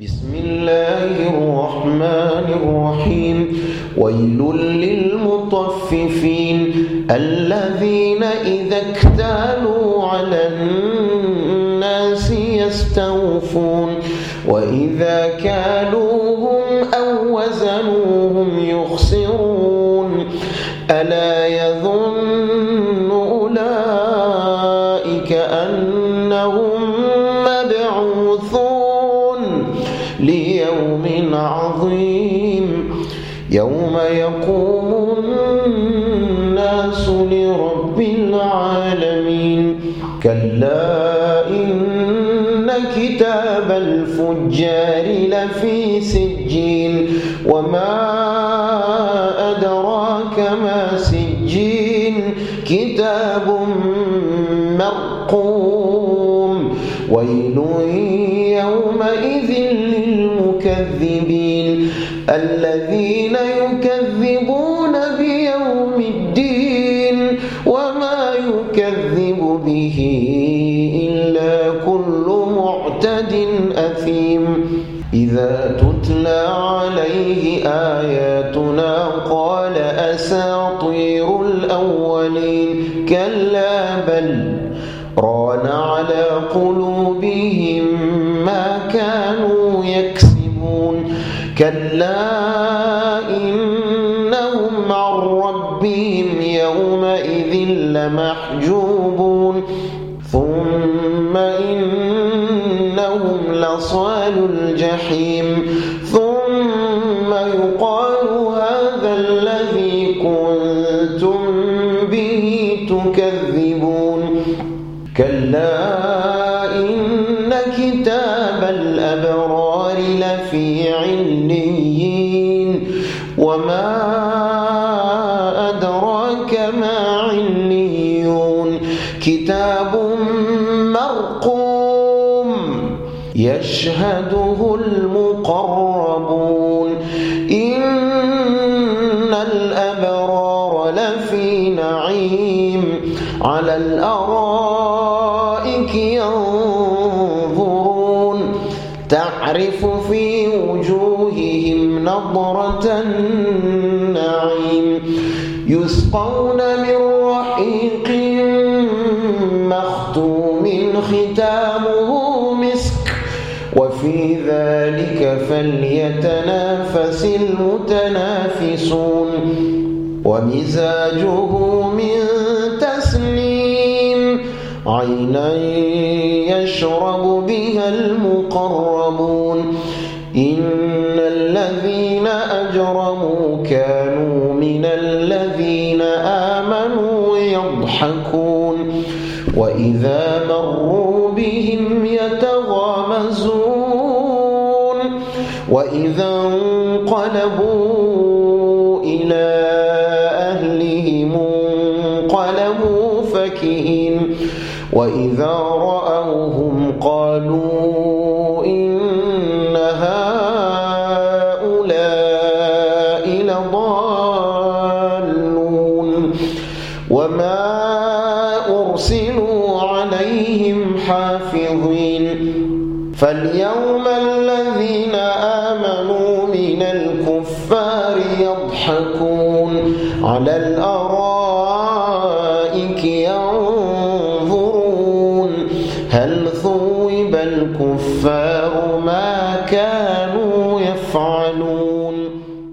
بسم الله الرحمن الرحيم. ويل للمطففين الذين إذا اكتالوا على الناس يستوفون وإذا كالوهم أو وزنوهم يخسرون ألا يظن أولئك أنهم مبعوثون ليوم عظيم يوم يقوم الناس لرب العالمين. كلا إن كتاب الفجار لفي سجين وما أدراك ما سجين كتاب مرقوم. ويل يومئذ للمكذبين الذين يكذبون بيوم الدين وما يكذب به إلا كل معتد أثيم. إذا تتلى عليه آياتنا قال أساطير الأولين كلا بل ران على قلوبهم ما كانوا يكسبون. كلا إنهم عن ربهم يومئذ لمحجوبون ثم إنهم لصال الجحيم ثم يقال هذا الذي كنتم به تكذبون. كلا إن كتاب الأبرار لفي عليين وما أدراك ما عليون كتاب مرقوم يشهده المقربون. إن الأبرار لفي نعيم على الأرائك ينظرون تعرف في وجوههم نضرة النعيم يسقون من رحيق مختوم ختامه مسك وفي ذلك فليتنافس المتنافسون. ومزاجه من تسنيم عينا يشرب بها المقربون. إن الذين أجرموا كانوا من الذين آمنوا يضحكون وإذا مروا بهم يتغامزون وإذا انقلبوا إلى أهلهم انقلبوا فكهين وإذا رأوهم قالوا إن هؤلاء لضالون وما أرسلوا عليهم حافظين. فاليوم الذين آمنوا من الكفار يضحكون على الأرائك ينظرون هل ثوب الكفار ما كانوا يفعلون.